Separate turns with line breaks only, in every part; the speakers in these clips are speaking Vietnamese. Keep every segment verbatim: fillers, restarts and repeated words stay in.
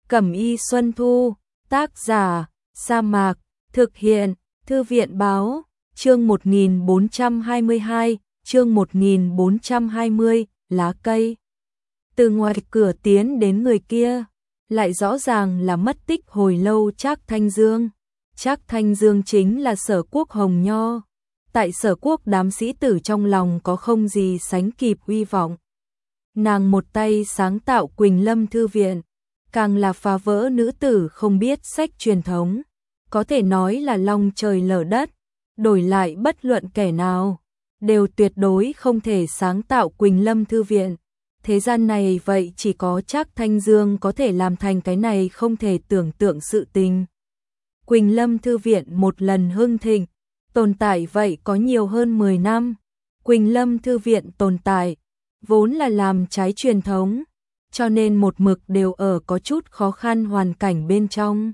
Cẩm y Xuân Thu, tác giả, Sa Mạc, thực hiện, Thư viện báo, chương một nghìn bốn trăm hai mươi hai, chương một nghìn bốn trăm hai mươi, lá cây. Từ ngoài cửa tiến đến người kia, lại rõ ràng là mất tích hồi lâu Trác Thanh Dương. Trác Thanh Dương chính là Sở Quốc Hồng Nho. Tại Sở Quốc đám sĩ tử trong lòng có không gì sánh kịp uy vọng. Nàng một tay sáng tạo Quỳnh Lâm Thư Viện, càng là phá vỡ nữ tử không biết sách truyền thống, có thể nói là long trời lở đất, đổi lại bất luận kẻ nào, đều tuyệt đối không thể sáng tạo Quỳnh Lâm Thư Viện. Thế gian này vậy chỉ có Trác Thanh Dương có thể làm thành cái này không thể tưởng tượng sự tình. Quỳnh Lâm Thư Viện một lần hưng thịnh, tồn tại vậy có nhiều hơn mười năm. Quỳnh Lâm Thư Viện tồn tại, vốn là làm trái truyền thống, cho nên một mực đều ở có chút khó khăn hoàn cảnh bên trong.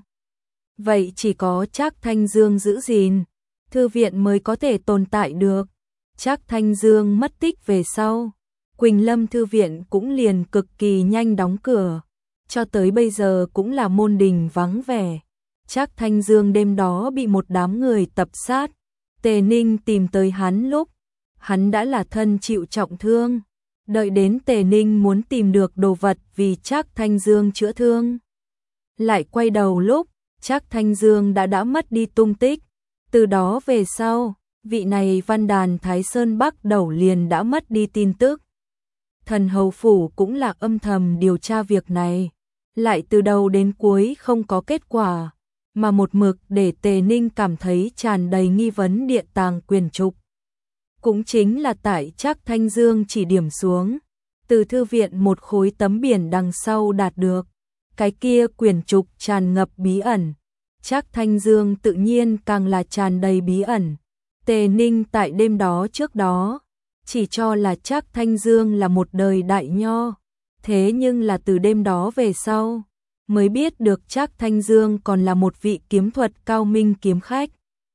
Vậy chỉ có Trác Thanh Dương giữ gìn, thư viện mới có thể tồn tại được. Trác Thanh Dương mất tích về sau, Quỳnh Lâm Thư Viện cũng liền cực kỳ nhanh đóng cửa, cho tới bây giờ cũng là môn đình vắng vẻ. Trác Thanh Dương đêm đó bị một đám người tập sát, Tề Ninh tìm tới hắn lúc, hắn đã là thân chịu trọng thương. Đợi đến Tề Ninh muốn tìm được đồ vật vì Trác Thanh Dương chữa thương, lại quay đầu lúc, Trác Thanh Dương đã đã mất đi tung tích. Từ đó về sau, vị này văn đàn Thái Sơn Bắc đầu liền đã mất đi tin tức. Thần Hầu Phủ cũng là âm thầm điều tra việc này, lại từ đầu đến cuối không có kết quả, mà một mực để Tề Ninh cảm thấy tràn đầy nghi vấn địa tàng quyền trục. Cũng chính là tại Trác Thanh Dương chỉ điểm xuống, từ thư viện một khối tấm biển đằng sau đạt được, cái kia quyền trục tràn ngập bí ẩn. Trác Thanh Dương tự nhiên càng là tràn đầy bí ẩn. Tề Ninh tại đêm đó trước đó, chỉ cho là Trác Thanh Dương là một đời đại nho, thế nhưng là từ đêm đó về sau, mới biết được Trác Thanh Dương còn là một vị kiếm thuật cao minh kiếm khách.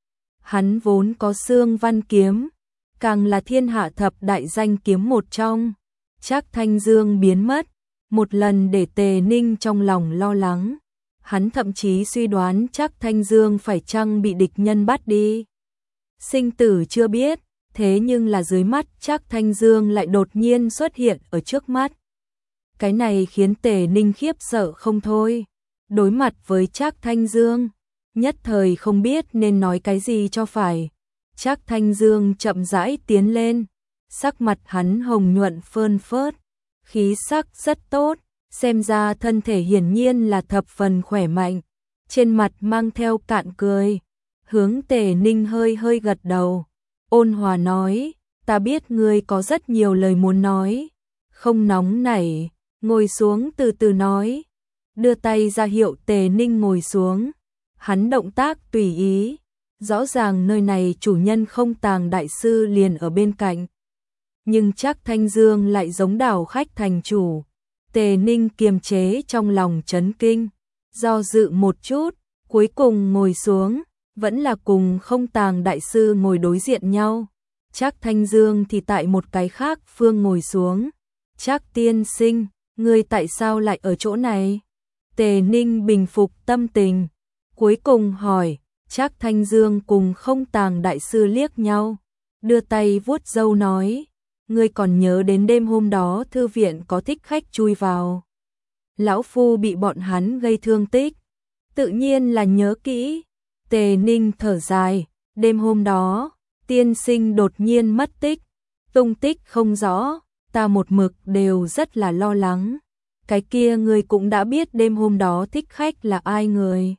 Hắn vốn có xương văn kiếm, càng là thiên hạ thập đại danh kiếm một trong. Trác Thanh Dương biến mất, một lần để Tề Ninh trong lòng lo lắng. Hắn thậm chí suy đoán Trác Thanh Dương phải chăng bị địch nhân bắt đi. Sinh tử chưa biết, thế nhưng là dưới mắt Trác Thanh Dương lại đột nhiên xuất hiện ở trước mắt. Cái này khiến Tề Ninh khiếp sợ không thôi. Đối mặt với Trác Thanh Dương, nhất thời không biết nên nói cái gì cho phải. Trác Thanh Dương chậm rãi tiến lên, sắc mặt hắn hồng nhuận phơn phớt, khí sắc rất tốt, xem ra thân thể hiển nhiên là thập phần khỏe mạnh, trên mặt mang theo cạn cười, hướng Tề Ninh hơi hơi gật đầu, ôn hòa nói, ta biết ngươi có rất nhiều lời muốn nói, không nóng nảy, ngồi xuống từ từ nói, đưa tay ra hiệu Tề Ninh ngồi xuống, hắn động tác tùy ý. Rõ ràng nơi này chủ nhân Không Tàng đại sư liền ở bên cạnh. Nhưng Trác Thanh Dương lại giống đảo khách thành chủ. Tề Ninh kiềm chế trong lòng chấn kinh, do dự một chút, cuối cùng ngồi xuống, vẫn là cùng Không Tàng đại sư ngồi đối diện nhau. Trác Thanh Dương thì tại một cái khác phương ngồi xuống. Trác tiên sinh, ngươi tại sao lại ở chỗ này? Tề Ninh bình phục tâm tình, cuối cùng hỏi. Trác Thanh Dương cùng Không Tàng đại sư liếc nhau, đưa tay vuốt râu nói, ngươi còn nhớ đến đêm hôm đó thư viện có thích khách chui vào. Lão phu bị bọn hắn gây thương tích, tự nhiên là nhớ kỹ. Tề Ninh thở dài, đêm hôm đó, tiên sinh đột nhiên mất tích, tung tích không rõ, ta một mực đều rất là lo lắng. Cái kia ngươi cũng đã biết đêm hôm đó thích khách là ai người.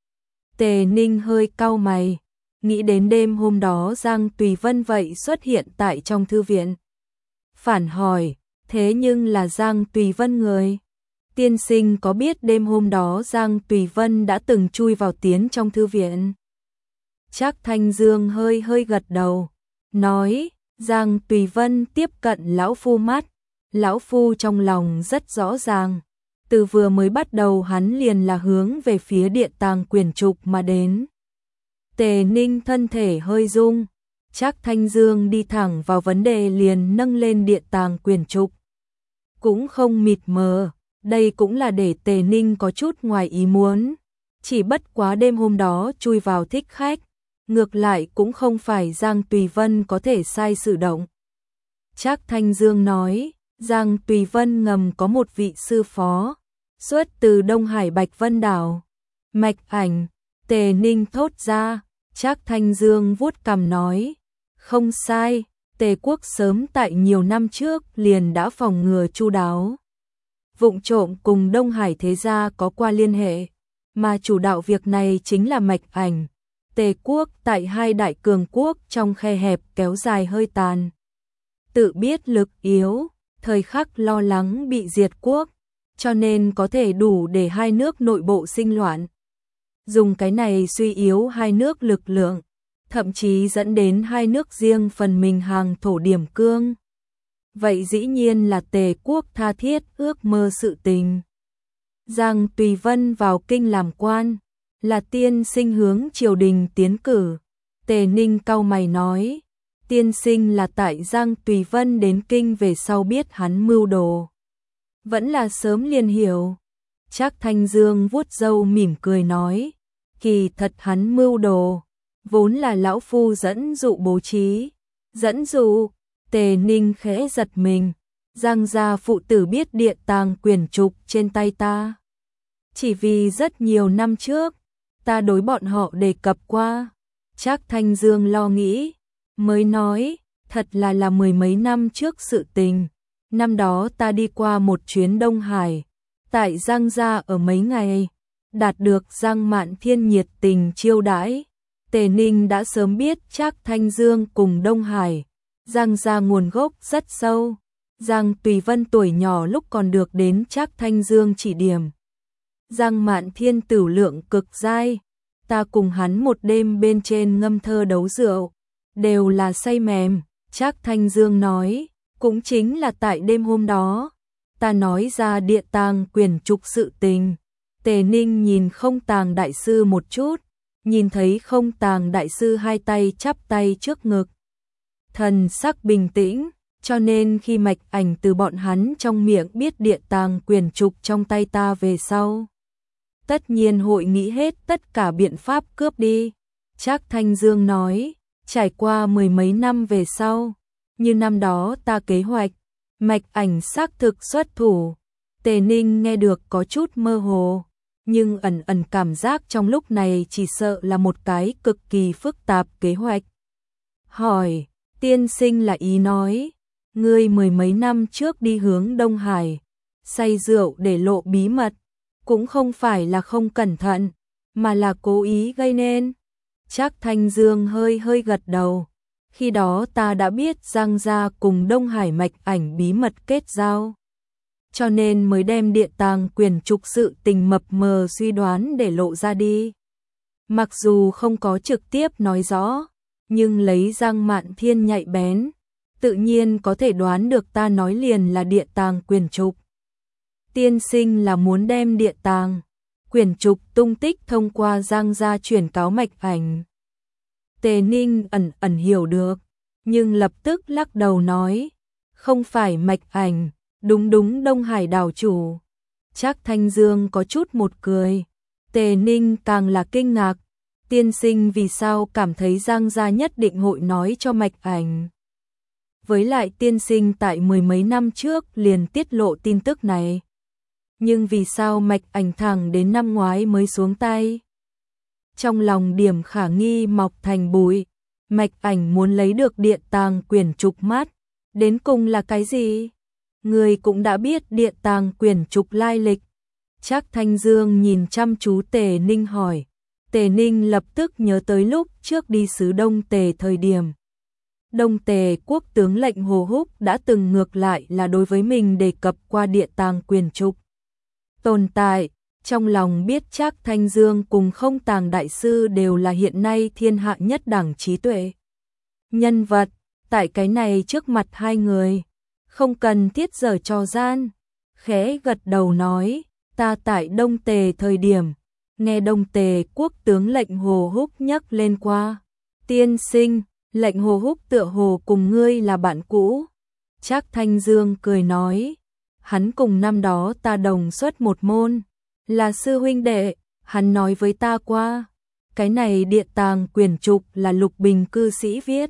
Tề Ninh hơi cau mày, nghĩ đến đêm hôm đó Giang Tùy Vân vậy xuất hiện tại trong thư viện. Phản hỏi, thế nhưng là Giang Tùy Vân người. Tiên sinh có biết đêm hôm đó Giang Tùy Vân đã từng chui vào tiến trong thư viện? Trác Thanh Dương hơi hơi gật đầu, nói, Giang Tùy Vân tiếp cận lão phu mắt, lão phu trong lòng rất rõ ràng. Từ vừa mới bắt đầu hắn liền là hướng về phía địa tàng quyển trục mà đến. Tề Ninh thân thể hơi rung, Trác Thanh Dương đi thẳng vào vấn đề liền nâng lên địa tàng quyển trục. Cũng không mịt mờ, Đây cũng là để Tề Ninh có chút ngoài ý muốn. Chỉ bất quá đêm hôm đó chui vào thích khách, ngược lại cũng không phải Giang Tùy Vân có thể sai sử động. Trác Thanh Dương nói, Giang Tùy Vân ngầm có một vị sư phó, xuất từ Đông Hải Bạch Vân Đảo. Mạch Ảnh, Tề Ninh thốt ra. Trác Thanh Dương vuốt cằm nói, không sai, Tề quốc sớm tại nhiều năm trước liền đã phòng ngừa chu đáo. Vụng trộm cùng Đông Hải thế gia có qua liên hệ, mà chủ đạo việc này chính là Mạch Ảnh. Tề quốc tại hai đại cường quốc trong khe hẹp kéo dài hơi tàn. Tự biết lực yếu, thời khắc lo lắng bị diệt quốc, cho nên có thể đủ để hai nước nội bộ sinh loạn. Dùng cái này suy yếu hai nước lực lượng, thậm chí dẫn đến hai nước riêng phần mình hàng thổ điểm cương. Vậy dĩ nhiên là Tề quốc tha thiết ước mơ sự tình. Giang Tùy Vân vào kinh làm quan, là tiên sinh hướng triều đình tiến cử. Tề Ninh cau mày nói, tiên sinh là tại Giang Tùy Vân đến kinh về sau biết hắn mưu đồ. Vẫn là sớm liền hiểu. Trác Thanh Dương vuốt râu mỉm cười nói, kỳ thật hắn mưu đồ, vốn là lão phu dẫn dụ bố trí. Dẫn dụ, Tề Ninh khẽ giật mình, Giang gia phụ tử biết địa tàng quyển trục trên tay ta. Chỉ vì rất nhiều năm trước, ta đối bọn họ đề cập qua. Trác Thanh Dương lo nghĩ, mới nói, thật là là mười mấy năm trước sự tình. Năm đó ta đi qua một chuyến Đông Hải, tại Giang gia ở mấy ngày, đạt được Giang Mạn Thiên nhiệt tình chiêu đãi. Tề Ninh đã sớm biết Trác Thanh Dương cùng Đông Hải, Giang gia nguồn gốc rất sâu. Giang Tùy Vân tuổi nhỏ lúc còn được đến Trác Thanh Dương chỉ điểm. Giang Mạn Thiên tử lượng cực dai, ta cùng hắn một đêm bên trên ngâm thơ đấu rượu, đều là say mềm. Trác Thanh Dương nói, cũng chính là tại đêm hôm đó, ta nói ra địa tàng quyển trục sự tình. Tề Ninh nhìn Không Tàng đại sư một chút, nhìn thấy Không Tàng đại sư hai tay chắp tay trước ngực, thần sắc bình tĩnh, cho nên khi Mạch Ảnh từ bọn hắn trong miệng biết địa tàng quyển trục trong tay ta về sau, tất nhiên hội nghĩ hết tất cả biện pháp cướp đi. Trác Thanh Dương nói, trải qua mười mấy năm về sau, như năm đó ta kế hoạch, Mạch Ảnh xác thực xuất thủ. Tề Ninh nghe được có chút mơ hồ, nhưng ẩn ẩn cảm giác trong lúc này chỉ sợ là một cái cực kỳ phức tạp kế hoạch. Hỏi, tiên sinh là ý nói, ngươi mười mấy năm trước đi hướng Đông Hải, say rượu để lộ bí mật, cũng không phải là không cẩn thận, mà là cố ý gây nên. Trác Thanh Dương hơi hơi gật đầu. Khi đó ta đã biết Giang gia cùng Đông Hải Mạch Ảnh bí mật kết giao, cho nên mới đem địa tàng quyển trục sự tình mập mờ suy đoán để lộ ra đi. Mặc dù không có trực tiếp nói rõ, nhưng lấy Giang Mạn Thiên nhạy bén, tự nhiên có thể đoán được ta nói liền là địa tàng quyển trục. Tiên sinh là muốn đem địa tàng quyển trục tung tích thông qua Giang gia chuyển cáo Mạch Ảnh. Tề Ninh ẩn ẩn hiểu được, nhưng lập tức lắc đầu nói, không phải Mạch Ảnh, đúng đúng Đông Hải đảo chủ. Trác Thanh Dương có chút một cười, Tề Ninh càng là kinh ngạc, tiên sinh vì sao cảm thấy Giang gia nhất định hội nói cho Mạch Ảnh. Với lại tiên sinh tại mười mấy năm trước liền tiết lộ tin tức này, nhưng vì sao Mạch Ảnh thẳng đến năm ngoái mới xuống tay? Trong lòng điểm khả nghi mọc thành bụi, Mạch Ảnh muốn lấy được địa tàng quyển trục mát, đến cùng là cái gì? Người cũng đã biết địa tàng quyển trục lai lịch. Trác Thanh Dương nhìn chăm chú Tề Ninh hỏi. Tề Ninh lập tức nhớ tới lúc trước đi xứ Đông Tề thời điểm. Đông Tề quốc tướng lệnh Hồ Húc đã từng ngược lại là đối với mình đề cập qua địa tàng quyển trục tồn tại. Trong lòng biết Trác Thanh Dương cùng Không Tàng đại sư đều là hiện nay thiên hạ nhất đẳng trí tuệ nhân vật, tại cái này trước mặt hai người, không cần thiết giở trò gian, khẽ gật đầu nói, ta tại Đông Tề thời điểm, nghe Đông Tề quốc tướng lệnh Hồ Húc nhắc lên qua. Tiên sinh, lệnh Hồ Húc tựa hồ cùng ngươi là bạn cũ. Trác Thanh Dương cười nói, hắn cùng năm đó ta đồng xuất một môn, là sư huynh đệ, hắn nói với ta qua, cái này địa tàng quyển trục là Lục Bình cư sĩ viết.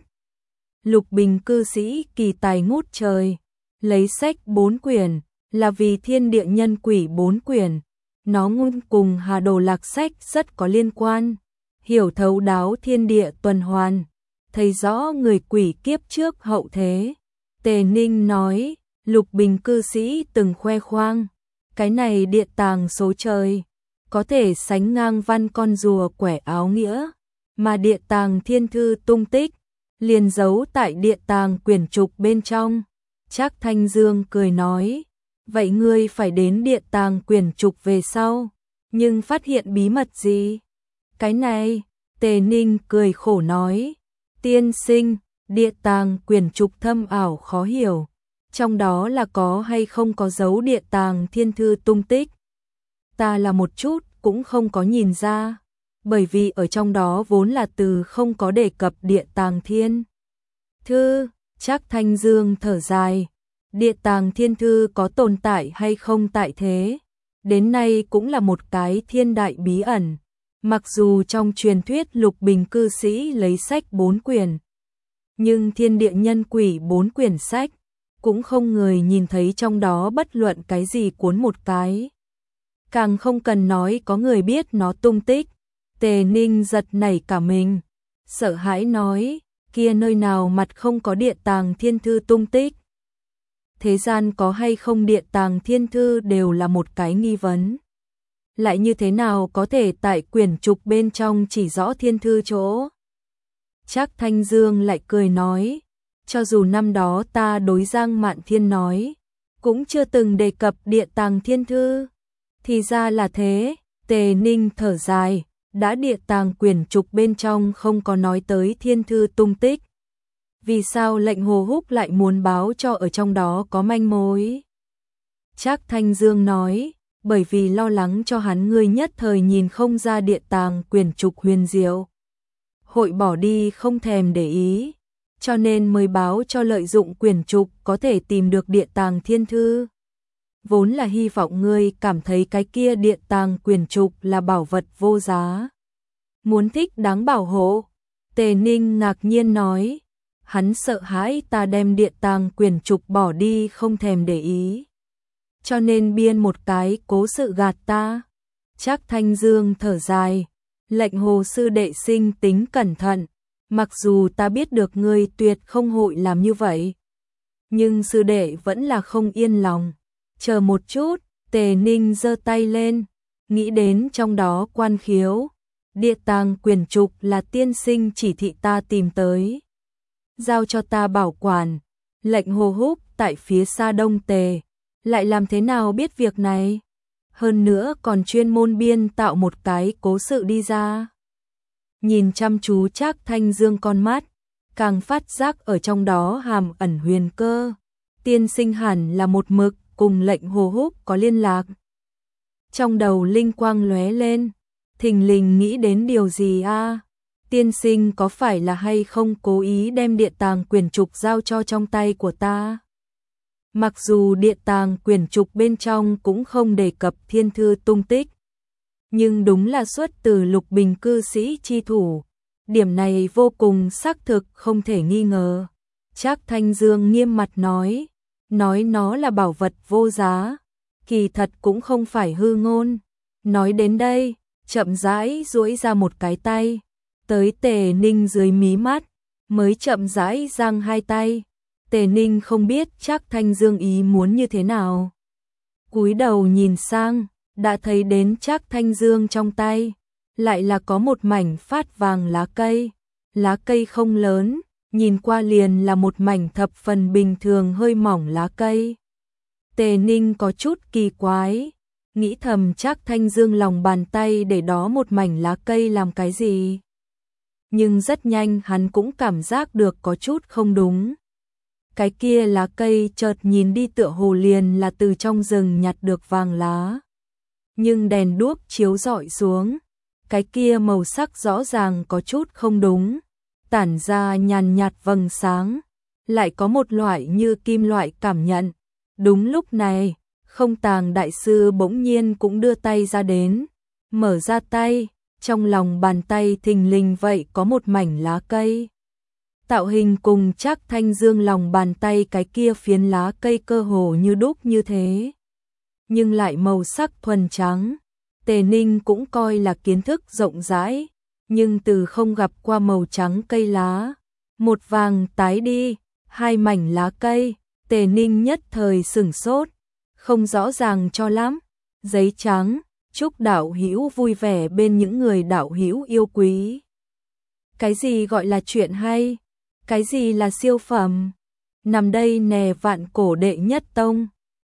Lục Bình cư sĩ kỳ tài ngút trời, lấy sách bốn quyển, là vì thiên địa nhân quỷ bốn quyển, nó ngôn cùng Hà Đồ Lạc sách rất có liên quan, hiểu thấu đáo thiên địa tuần hoàn, thấy rõ người quỷ kiếp trước hậu thế. Tề Ninh nói, Lục Bình cư sĩ từng khoe khoang, cái này địa tàng số trời, có thể sánh ngang văn con rùa quẻ áo nghĩa, mà địa tàng thiên thư tung tích, liền giấu tại địa tàng quyển trục bên trong. Trác Thanh Dương cười nói, vậy ngươi phải đến địa tàng quyển trục về sau, nhưng phát hiện bí mật gì? Cái này, Tề Ninh cười khổ nói, tiên sinh, địa tàng quyển trục thâm ảo khó hiểu, trong đó là có hay không có dấu địa tàng thiên thư tung tích. Ta là một chút cũng không có nhìn ra, bởi vì ở trong đó vốn là từ không có đề cập địa tàng thiên thư. Trác Thanh Dương thở dài, địa tàng thiên thư có tồn tại hay không tại thế, đến nay cũng là một cái thiên đại bí ẩn. Mặc dù trong truyền thuyết Lục Bình cư sĩ lấy sách bốn quyển, nhưng thiên địa nhân quỷ bốn quyển sách, cũng không người nhìn thấy trong đó bất luận cái gì cuốn một cái. Càng không cần nói có người biết nó tung tích. Tề Ninh giật nảy cả mình, sợ hãi nói, kia nơi nào mặt không có địa tàng thiên thư tung tích. Thế gian có hay không địa tàng thiên thư đều là một cái nghi vấn. Lại như thế nào có thể tại quyển trục bên trong chỉ rõ thiên thư chỗ? Trác Thanh Dương lại cười nói, cho dù năm đó ta đối Giang Mạn Thiên nói, cũng chưa từng đề cập địa tàng thiên thư. Thì ra là thế. Tề Ninh thở dài, đã địa tàng quyển trục bên trong không có nói tới thiên thư tung tích, vì sao lệnh Hồ Húc lại muốn báo cho ở trong đó có manh mối? Trác Thanh Dương nói, bởi vì lo lắng cho hắn ngươi nhất thời nhìn không ra địa tàng quyển trục huyền diệu, hội bỏ đi không thèm để ý, cho nên mới báo cho lợi dụng quyển trục có thể tìm được địa tàng thiên thư. Vốn là hy vọng ngươi cảm thấy cái kia địa tàng quyển trục là bảo vật vô giá, muốn thích đáng bảo hộ. Tề Ninh ngạc nhiên nói, hắn sợ hãi ta đem địa tàng quyển trục bỏ đi không thèm để ý, cho nên biên một cái cố sự gạt ta. Trác Thanh Dương thở dài, lệnh Hồ sư đệ sinh tính cẩn thận, mặc dù ta biết được ngươi tuyệt không hội làm như vậy, nhưng sư đệ vẫn là không yên lòng. Chờ một chút. Tề Ninh giơ tay lên, nghĩ đến trong đó quan khiếu, địa tàng quyển trục là tiên sinh chỉ thị ta tìm tới, giao cho ta bảo quản. Lệnh Hồ Húc tại phía xa Đông Tề, lại làm thế nào biết việc này? Hơn nữa còn chuyên môn biên tạo một cái cố sự đi ra. Nhìn chăm chú Trác Thanh Dương con mắt, càng phát giác ở trong đó hàm ẩn huyền cơ. Tiên sinh hẳn là một mực cùng lệnh Hồ Húc có liên lạc. Trong đầu linh quang lóe lên, thình lình nghĩ đến điều gì a? À? Tiên sinh có phải là hay không cố ý đem địa tàng quyển trục giao cho trong tay của ta? Mặc dù địa tàng quyển trục bên trong cũng không đề cập thiên thư tung tích, nhưng đúng là xuất từ Lục Bình cư sĩ chi thủ, điểm này vô cùng xác thực không thể nghi ngờ. Trác Thanh Dương nghiêm mặt nói, nói nó là bảo vật vô giá, kỳ thật cũng không phải hư ngôn. Nói đến đây, chậm rãi duỗi ra một cái tay, tới Tề Ninh dưới mí mắt, mới chậm rãi giang hai tay. Tề Ninh không biết Trác Thanh Dương ý muốn như thế nào, cúi đầu nhìn sang, đã thấy đến Trác Thanh Dương trong tay lại là có một mảnh phát vàng lá cây. Lá cây không lớn, nhìn qua liền là một mảnh thập phần bình thường hơi mỏng lá cây. Tề Ninh có chút kỳ quái, nghĩ thầm Trác Thanh Dương lòng bàn tay để đó một mảnh lá cây làm cái gì. Nhưng rất nhanh hắn cũng cảm giác được có chút không đúng. Cái kia lá cây chợt nhìn đi tựa hồ liền là từ trong rừng nhặt được vàng lá. Nhưng đèn đuốc chiếu rọi xuống, cái kia màu sắc rõ ràng có chút không đúng, tản ra nhàn nhạt vầng sáng, lại có một loại như kim loại cảm nhận. Đúng lúc này, Không Tàng đại sư bỗng nhiên cũng đưa tay ra đến, mở ra tay, trong lòng bàn tay thình lình vậy có một mảnh lá cây. Tạo hình cùng Trác Thanh Dương lòng bàn tay cái kia phiến lá cây cơ hồ như đúc như thế, nhưng lại màu sắc thuần trắng. Tề Ninh cũng coi là kiến thức rộng rãi, nhưng từ không gặp qua màu trắng cây lá, một vàng tái đi, hai mảnh lá cây, Tề Ninh nhất thời sửng sốt, không rõ ràng cho lắm. Giấy trắng, chúc đạo hữu vui vẻ bên những người đạo hữu yêu quý. Cái gì gọi là chuyện hay? Cái gì là siêu phẩm? Nằm đây nè Vạn Cổ đệ nhất tông.